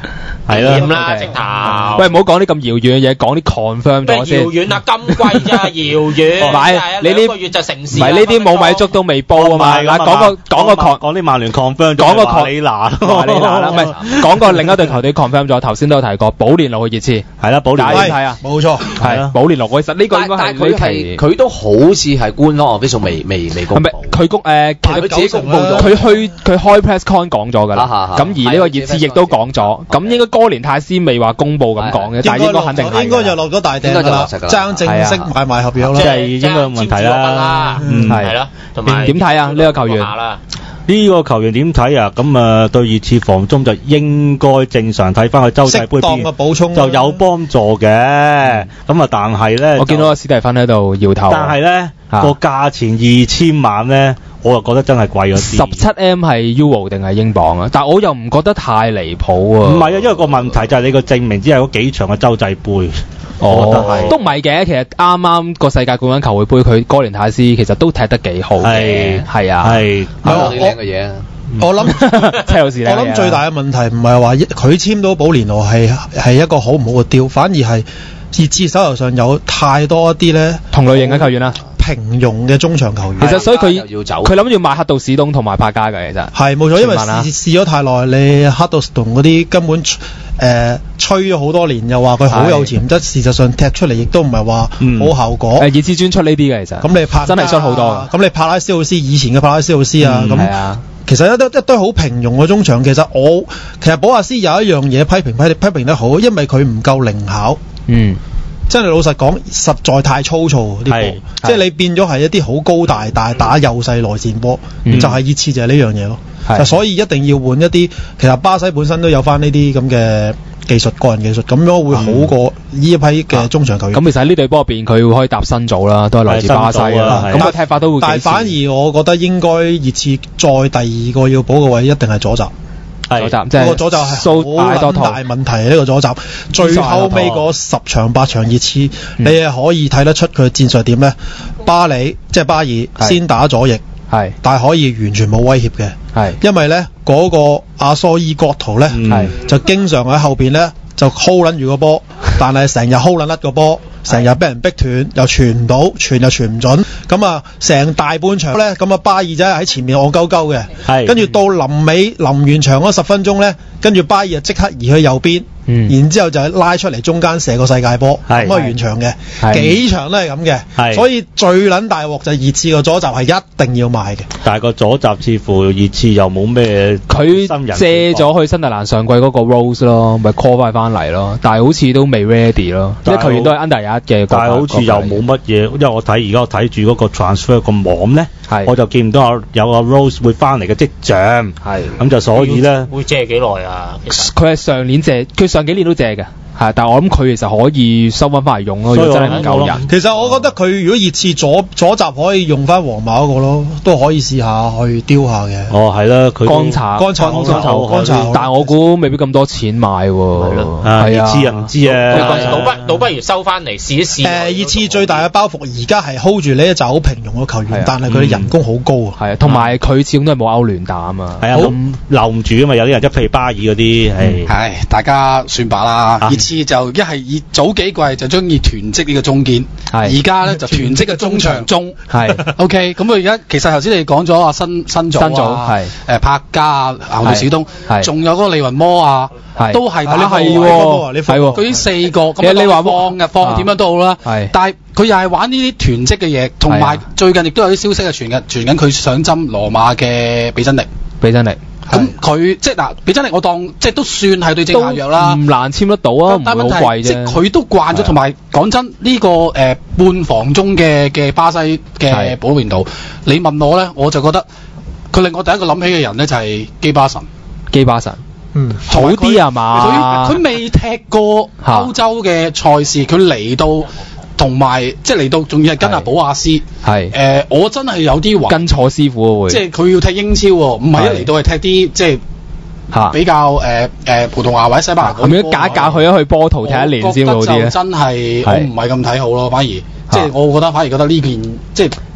Speaker 4: 係啦，
Speaker 6: 掂啦直頭。
Speaker 8: 喂，唔好講啲咁遙遠嘅嘢，講啲 confirm 咗先。
Speaker 6: 遙遠啊，咁貴咋遙遠？
Speaker 8: 唔係你呢
Speaker 6: 個月就成事。
Speaker 8: 唔係呢啲冇米粥都未煲啊嘛。嗱，講啲
Speaker 4: 曼聯 confirm
Speaker 8: 講個
Speaker 4: 華里拿啦，
Speaker 8: 唔係講個另一隊球隊 confirm 咗。頭先都有提過，寶蓮路嘅熱刺
Speaker 4: 係啦，寶蓮路
Speaker 7: 係啊，冇錯，
Speaker 8: 係寶蓮路。其實呢個應該係
Speaker 9: 佢都好似係官方 official 未公布。
Speaker 8: 佢其實佢自己公布咗，佢開 press con 講咗㗎啦。咁而呢個熱刺亦都講咗，咁應該哥連泰斯未話公佈咁講嘅，但係應該肯定係。
Speaker 7: 應該就落咗大訂㗎啦，爭正式買賣合約啦，
Speaker 4: 即係應該冇問題啦。
Speaker 6: 係咯，同埋
Speaker 8: 點睇啊？呢個球員
Speaker 4: 呢個球員點睇啊？咁對熱刺防中就應該正常睇翻佢洲際杯
Speaker 7: 適當嘅補充
Speaker 4: 就有幫助嘅。咁但係咧，
Speaker 8: 我見到阿史蒂芬喺度搖頭。
Speaker 4: 但係咧個價錢2000萬咧，我又覺得真係貴咗啲。
Speaker 8: 17M 係 Euro 定係英鎊啊？但我又唔覺得太離譜啊。
Speaker 4: 唔係啊，因為個問題就係你個證明只係嗰幾場嘅洲際杯。我覺得係
Speaker 8: 都唔係嘅，其實啱啱個世界冠軍球會杯，佢哥連泰斯其實都踢得幾好嘅，係啊，
Speaker 9: 係啲靚嘅嘢。
Speaker 7: 我諗
Speaker 8: 車路士，
Speaker 7: 我諗最大嘅問題唔係話佢簽到寶蓮奴係一個好唔好嘅調，反而係熱刺手頭上有太多一啲咧
Speaker 8: 同類型嘅球員啦。
Speaker 7: 平庸嘅中場球員，
Speaker 8: 其實所以佢諗住買黑道史東同埋帕加嘅，其實
Speaker 7: 係冇錯，因為試咗太耐，你黑道史東嗰啲根本吹咗好多年，又話佢好有潛質，事實上踢出嚟亦都唔係話好效果。
Speaker 8: 熱刺專出呢啲嘅其實，
Speaker 7: 咁你帕
Speaker 8: 真係出好多。
Speaker 7: 咁你帕拉斯奧斯以前嘅帕拉斯奧斯啊，咁其實一堆好平庸嘅中場。其實保亞斯有一樣嘢批評得好，因為佢唔夠靈巧。真係老實講，實在太粗糙啲波，即係你變咗係一啲好高大，但係打幼細內線波，就係熱刺就係呢樣嘢咯。所以一定要換一啲，其實巴西本身都有翻呢啲咁嘅技術，個人技術，咁樣會好過呢一批嘅中場球員。
Speaker 8: 咁其實喺呢隊波入邊，佢可以搭新組啦，都係來自巴西啦。咁個踢法都會。
Speaker 7: 但係反而我覺得應該熱刺再第二個要補嘅位一定係左閘。
Speaker 8: 左閘，即係
Speaker 7: 個左閘係好大問題。呢個左閘最後尾嗰10場8場熱刺，你係可以睇得出佢戰術點咧？巴爾先打左翼，但係可以完全冇威脅嘅，因為咧嗰個阿蘇伊國圖咧就經常喺後邊咧就 hold 撚住個波，但係成日 hold 撚甩個波。成日俾人逼斷，又傳唔到，傳又傳唔準，咁啊成大半場咧，咁啊巴爾仔喺前面戇鳩鳩嘅，跟住到臨完場嗰10分鐘咧，跟住巴爾就即刻移去右邊，然之後就拉出嚟中間射個世界波，咁啊完場嘅，幾場都係咁嘅，所以最撚大鑊就係熱刺個左閘係一定要買嘅。
Speaker 4: 但係個左閘似乎熱刺又冇咩，
Speaker 8: 佢借咗去新特蘭上季嗰個 Rose 咯，咪 call 翻嚟咯，但係好似都未 ready 咯，因為球員都係 under 嘅，
Speaker 4: 但係好似又冇乜嘢，因為我睇住嗰個 transfer 個網咧，我就見唔到有個 Rose 會翻嚟嘅跡象，咁就所以咧
Speaker 6: 會借幾耐啊？
Speaker 8: 佢係上年借，佢上幾年都借嘅。但係我諗佢其實可以收翻嚟用咯，如果真係唔夠人。
Speaker 7: 其實我覺得佢如果熱刺左閘可以用翻皇馬嗰個咯，都可以試下去丟下嘅。
Speaker 4: 係啦，佢
Speaker 8: 乾炒，但係我估未必咁多錢買喎。
Speaker 4: 熱刺又唔知啊，
Speaker 6: 倒不如收翻嚟試一試。
Speaker 7: 熱刺最大嘅包袱而家係 hold 住呢一隻好平庸嘅球員，但係佢哋人工好高啊。
Speaker 8: 係啊，同埋佢始終都係冇歐聯打啊嘛。
Speaker 4: 係啊，留唔住啊嘛，有啲人即係譬如巴爾嗰啲
Speaker 11: 係大家算把啦。就一係早幾季就中意囤積呢個中堅，而家咧就囤積嘅中場中。OK， 咁佢而家其實頭先你講咗啊新組啊，柏加啊、牛隊小東，仲有嗰個利雲摩啊，都係打係喎，佢呢4個咁你話放點樣都好啦，但係佢又係玩呢啲囤積嘅嘢，同埋最近亦都有啲消息係傳緊佢想針羅馬嘅比真力。咁佢即係嗱，比真力我當即係都算係對症下藥啦，
Speaker 8: 唔難簽得到啊，
Speaker 11: 但係問題即係佢都慣咗，同埋講真呢個半防中嘅巴西嘅保連奴，你問我咧，我就覺得佢令我第一個諗起嘅人咧就係基巴神，好啲啊嘛，佢未踢過歐洲嘅賽事，佢嚟到。同埋即係嚟到，仲要係跟阿保亞斯，我真係有啲
Speaker 8: 跟錯師傅會，
Speaker 11: 即係佢要踢英超喎，唔係一嚟到係踢啲即係比較葡萄牙或者西班牙。
Speaker 8: 係咪夾去波圖踢一年先好啲咧？
Speaker 11: 真係我唔係咁睇好咯，反而即係我覺得呢件即係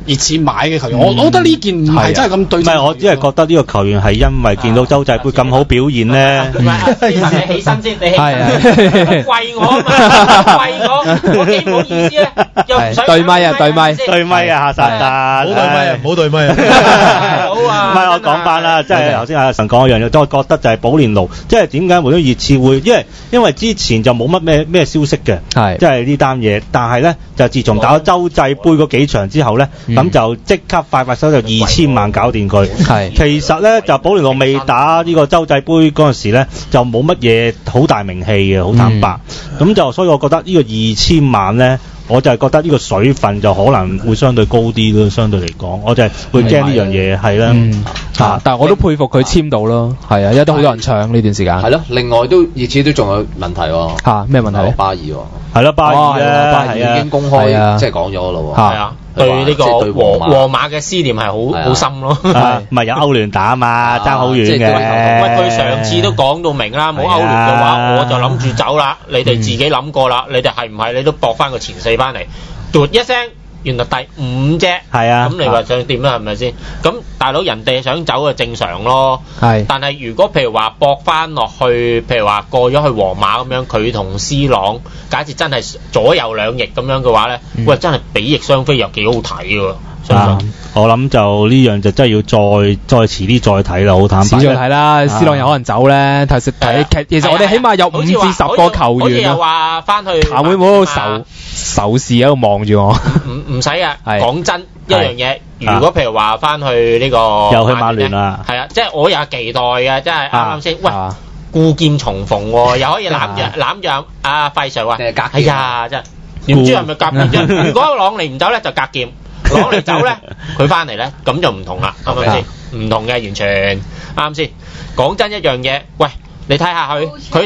Speaker 11: 熱刺買嘅球員，我覺得呢件唔係真係咁對。
Speaker 4: 唔係，我只係覺得呢個球員係因為見到洲際杯咁好表現咧。
Speaker 6: 唔係，你起身先，你起身。跪我啊嘛，跪我幾唔好意思咧，又唔想
Speaker 8: 對咪啊，
Speaker 4: 對咪啊，夏薩達。
Speaker 10: 唔好對咪啊，唔好對咪啊。
Speaker 6: 好啊。
Speaker 4: 唔係，我講翻啦，即係頭先阿神講一樣嘢，都覺得就係保連奴，即係點解會熱刺會，因為之前就冇乜咩消息嘅，即係呢單嘢，但係咧就自從打咗洲際杯嗰幾場之後咧，咁就即刻快手就2000萬搞掂佢。其實咧就保連奴未打呢個洲際杯嗰陣時咧，就冇乜嘢好大名氣嘅，好坦白。咁就所以我覺得呢個2000萬咧，我就係覺得呢個水分就可能會相對高啲咯，相對嚟講，我就係會驚呢樣嘢係啦。
Speaker 8: 但係我都佩服佢簽到咯，係啊，而家都好多人搶呢段時間。
Speaker 9: 係咯，另外都熱刺都仲有問題喎。
Speaker 8: 咩問題？
Speaker 9: 巴爾喎。
Speaker 4: 係咯，巴爾
Speaker 9: 已經公開即係講咗㗎咯喎。
Speaker 6: 係啊。對呢個皇馬嘅思念係好深咯，
Speaker 4: 唔係有歐聯打嘛，爭好遠嘅。
Speaker 6: 喂，佢上次都講到明啦，冇歐聯嘅話，我就諗住走啦。你哋自己諗過啦，你哋係唔係你都搏翻個前4翻嚟，嘟一聲，原來第5啫。
Speaker 4: 係啊，
Speaker 6: 咁你話想點啊？係咪先？咁大佬人哋想走就正常咯。
Speaker 8: 係。
Speaker 6: 但係如果譬如話搏翻落去，譬如話過咗去皇馬咁樣，佢同 C 朗假設真係左右兩翼咁樣嘅話咧，喂，真係比翼雙飛又幾好睇喎。
Speaker 4: 我諗就呢樣就真係要再遲啲再睇啦，好坦白。
Speaker 8: 再睇啦，C 朗有可能走咧。睇其實我哋起碼有5至10個球員。
Speaker 6: 好似又話翻去。
Speaker 8: 譚會唔會喺度仇視喺度望住我？
Speaker 6: 唔使啊，講真一樣嘢。如果譬如話翻去呢個
Speaker 4: 又去曼聯啦，
Speaker 6: 係啊，即係我有期待嘅，即係啱啱先。喂，故劍重逢喎，又可以攬住阿費 Sir 話，哎呀，真係點知係咪夾劍啫？如果朗尼唔走咧，就夾劍。朗尼走咧，佢翻嚟咧，咁就唔同啦，係咪先？唔同嘅，完全啱先。講真一樣嘢，喂，你睇下佢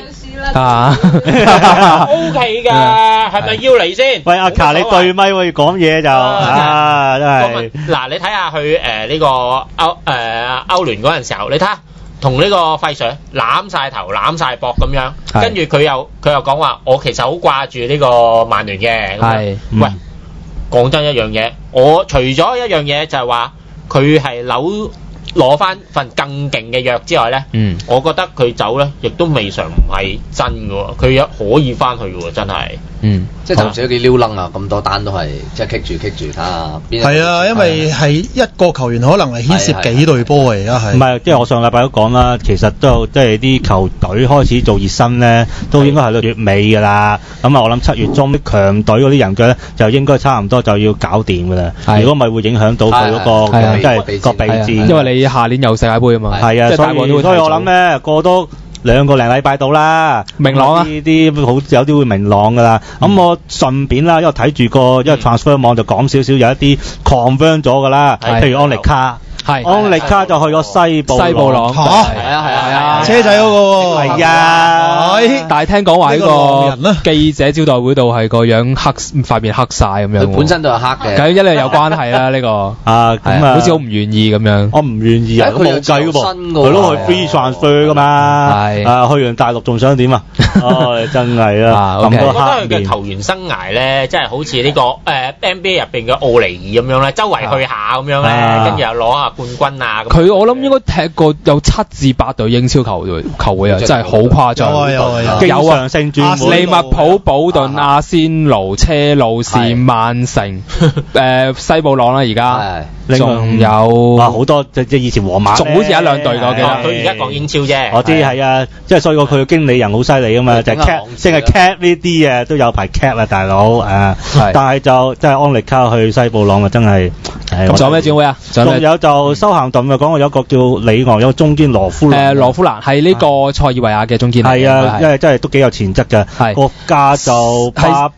Speaker 6: OK 㗎，係咪要嚟先？
Speaker 4: 喂，阿卡，你對咪要講嘢就真係。
Speaker 6: 嗱，你睇下佢呢個歐聯嗰陣時候，你睇下同呢個費 Sir 攬晒頭攬晒膊咁樣，跟住佢又講話，我其實好掛住呢個曼聯嘅。係，喂。講真一樣嘢，我除咗一樣嘢就係話佢係攞翻份更勁嘅約之外咧，我覺得佢走咧亦都未嘗唔係真嘅喎，佢可以翻去嘅喎，真係。
Speaker 9: 即係暫時都幾撩楞啊！咁多單都係即係棘住睇下邊。
Speaker 10: 係啊，因為係一個球員可能係牽涉幾隊波啊！而家係。唔
Speaker 4: 係，即係我上禮拜都講啦，其實都即係啲球隊開始做熱身咧，都應該係到月尾㗎啦。咁啊，我諗7月中啲強隊嗰啲人腳咧，就應該差唔多就要搞掂㗎啦。如果唔係會影響到佢嗰個即係個備戰。
Speaker 8: 因為你下年有世界盃啊嘛。
Speaker 4: 係啊，所以我諗咧過多2個零禮拜到啦，
Speaker 8: 明朗啊！
Speaker 4: 呢啲好有啲會明朗噶啦。咁我順便啦，因為睇住個因為 transfer 網就講少少，有一啲 confirm 咗噶啦，譬如安力卡。安力卡就去咗西布朗。
Speaker 10: 係啊，車仔嗰個喎。
Speaker 4: 係啊，
Speaker 8: 但係聽講話呢個記者招待會度係個樣黑，塊面黑晒咁樣。
Speaker 9: 佢本身都係黑嘅。
Speaker 8: 咁一定有關係啦呢個。咁好似好唔願意咁樣。
Speaker 4: 我唔願意啊，都冇計噶噃。佢都去 free transfer 噶嘛。係。去完大陸仲想點啊？真係啊。咁多黑面。我覺得佢嘅球員生涯咧，即係好似呢個NBA 入邊嘅奧尼爾咁樣咧，周圍去下咁樣咧，跟住又攞下冠軍啊！
Speaker 8: 佢我諗應該踢過有7至8隊英超球會啊，真係好誇張。有啊，利物浦、保頓、阿仙奴、車路士、曼城、西布朗啦，而家仲有
Speaker 4: 好多即係以前皇馬，
Speaker 8: 仲好似1-2隊㗎。
Speaker 6: 佢而家講英超啫。
Speaker 4: 我知係啊，即係所以佢嘅經理人好犀利啊嘛，就係 cap，淨係 cap 呢啲啊，都有排 cap 啊，大佬啊。但係就即係安力卡去西布朗啊，真係。
Speaker 8: 咁仲有咩轉會啊？
Speaker 4: 仲有就修咸頓啊，講過有一個叫里昂，有個中堅羅夫蘭。
Speaker 8: 羅夫蘭係呢個塞爾維亞嘅中堅。
Speaker 4: 係啊，因為真係都幾有潛質嘅。國家就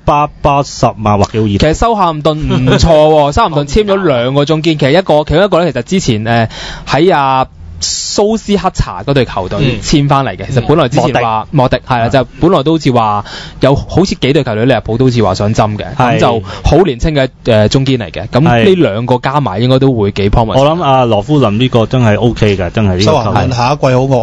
Speaker 4: 880萬或幾好熱。
Speaker 8: 其實修咸頓唔錯喎，修咸頓簽咗2個中堅，其中一個咧，其實之前喺蘇斯克查嗰隊球隊簽翻嚟嘅。其實本來之前話莫迪係啦，就本來都好似話有好似幾隊球隊利物浦都好似話想針嘅，咁就好年輕嘅中堅嚟嘅。咁呢2個加埋應該都會幾 promise。
Speaker 4: 我諗阿羅夫林呢個真係 OK 㗎，真係呢個球員。
Speaker 10: 下一季好惡啊！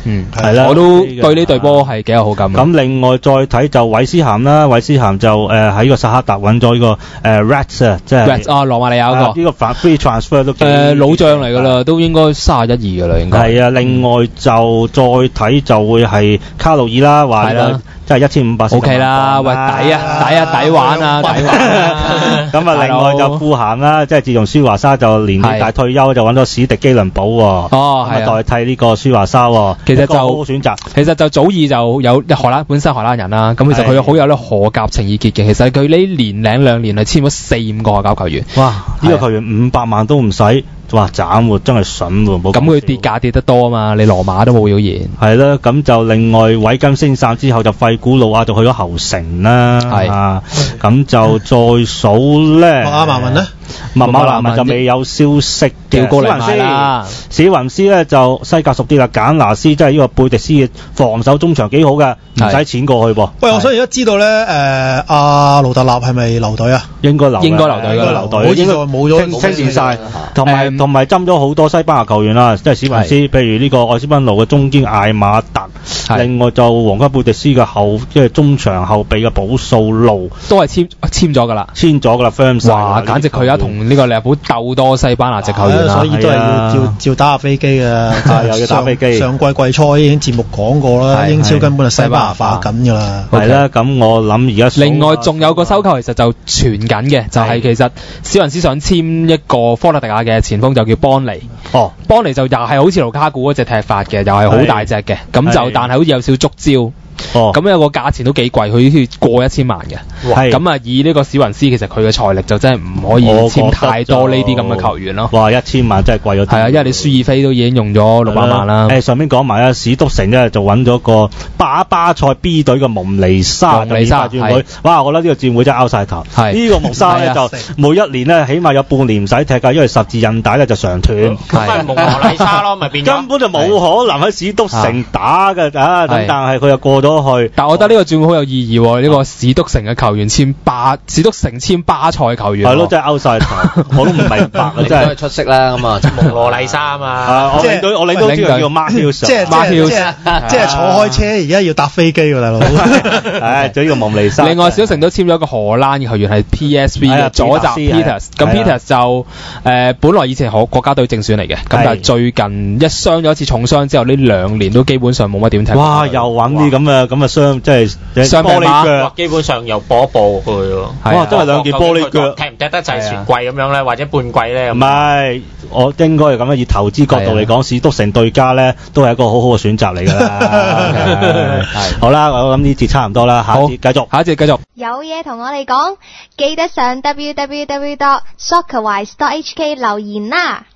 Speaker 4: 係啦，
Speaker 8: 我都對呢隊波係幾有好感。
Speaker 4: 咁另外再睇就韋斯咸啦，韋斯咸就喺個薩克達揾咗呢個Rats 啊，即係
Speaker 8: Rats 啊，羅馬尼亞嗰個
Speaker 4: 呢個 free transfer 都
Speaker 8: 老將嚟㗎啦，都應該31、2㗎啦，應該
Speaker 4: 係啊。另外就再睇就會係卡路爾啦，話即係1500
Speaker 8: OK 啦，喂抵玩啊，抵玩。
Speaker 4: 咁啊，另外就富咸啦，即係自從舒華沙就年紀大退休，就揾咗史迪基倫堡喎，咁啊代替呢個舒華沙喎，
Speaker 8: 其實就
Speaker 4: 好好選擇。
Speaker 8: 其實就早已就有本身荷蘭人啦，咁其實佢好有啲荷甲情意結嘅。其實佢呢年零兩年係簽咗4-5個荷甲球員。
Speaker 4: 哇！呢個球員500萬都唔使。哇！斬喎，真係筍喎，冇咁
Speaker 8: 佢跌價跌得多啊嘛，你羅馬都冇表現。
Speaker 4: 係啦，咁就另外韋金升散之後就費古魯亞就去咗侯城啦，咁就再數咧。
Speaker 10: 阿馬文咧？
Speaker 4: 麥馬蘭就未有消息嘅。
Speaker 8: 過嚟買啦。
Speaker 4: 史雲斯咧就西甲熟啲啦，簡拿斯即係呢個貝迪斯嘅防守中場幾好嘅，唔使錢過去噃。
Speaker 10: 喂，我想而家知道咧，阿盧特納係咪留隊啊？
Speaker 4: 應該留隊㗎，
Speaker 10: 留隊。好似就冇咗
Speaker 4: 清掂曬，同埋針咗好多西班牙球員啦，即係史雲斯，譬如呢個愛斯賓奴嘅中堅艾馬特，另外就皇家貝迪斯嘅即係中場後備嘅保素路，
Speaker 8: 都係簽咗㗎啦
Speaker 4: ，firm
Speaker 8: 哇！簡直佢而家同呢個利物浦鬥多西班牙籍球員啦，
Speaker 10: 所以都係要照打下飛機嘅，
Speaker 4: 又要打飛機。
Speaker 10: 上季季初已經節目講過啦，英超根本係西班牙化緊㗎啦。
Speaker 4: 係啦，咁我諗而家
Speaker 8: 另外仲有個收購其實就傳緊嘅，就係其實史雲斯想簽一個科特迪亞嘅前鋒就叫邦尼。邦尼就又係好似盧卡古嗰隻踢法嘅，又係好大隻嘅，咁就但係好似有少觸礁。咁有個價錢都幾貴，佢好似過1000萬嘅。咁啊，以呢個史雲斯其實佢嘅財力就真係唔可以簽太多呢啲咁嘅球員咯。
Speaker 4: 哇，1000萬真係貴咗。
Speaker 8: 係啊，因為你舒爾菲都已經用咗600萬啦。
Speaker 4: 上面講埋史篤城咧就揾咗個巴塞 B 隊嘅蒙尼沙轉會。哇，我覺得呢個轉會真係拗晒頭。呢個蒙沙咧就每一年咧起碼有半年唔使踢㗎，因為十字韌帶咧就常斷。
Speaker 6: 咁咪蒙羅麗莎咯，咪變咗。
Speaker 4: 根本就冇可能喺史篤城打㗎，咁但係佢又過咗去。
Speaker 8: 但我覺得呢個轉會好有意義喎，呢個史篤城嘅球員史篤城簽巴塞球員。
Speaker 4: 係咯，真係拗晒頭，我都唔明白啊！真係
Speaker 9: 出色啦咁啊，
Speaker 6: 蒙羅麗莎啊嘛。
Speaker 4: 我領隊知道叫 Mark Hughes，
Speaker 10: 即係坐開車而家要搭飛機喎，大佬。
Speaker 4: 就呢個蒙尼莎。
Speaker 8: 另外，史篤城都簽咗一個荷蘭嘅球員係 PSV 嘅左閘 Peters。咁 Peters 就本來以前係國家隊正選嚟嘅，咁但係最近一傷咗一次重傷之後，呢2年都基本上冇乜點踢。
Speaker 4: 哇！又揾啲咁嘅傷，即係玻璃腳，
Speaker 6: 基本上又播一播佢喎。
Speaker 4: 哇！真係兩件玻璃腳，
Speaker 6: 踢唔踢得就係全季咁樣咧，或者半季咧？
Speaker 4: 唔係，我應該係咁樣，以投資角度嚟講，史篤城對家咧都係一個好好嘅選擇嚟㗎啦。好啦，我諗呢節差唔多啦，下一節繼續。
Speaker 12: 有嘢同我哋講，記得上 www.soccerwise.hk 留言啦。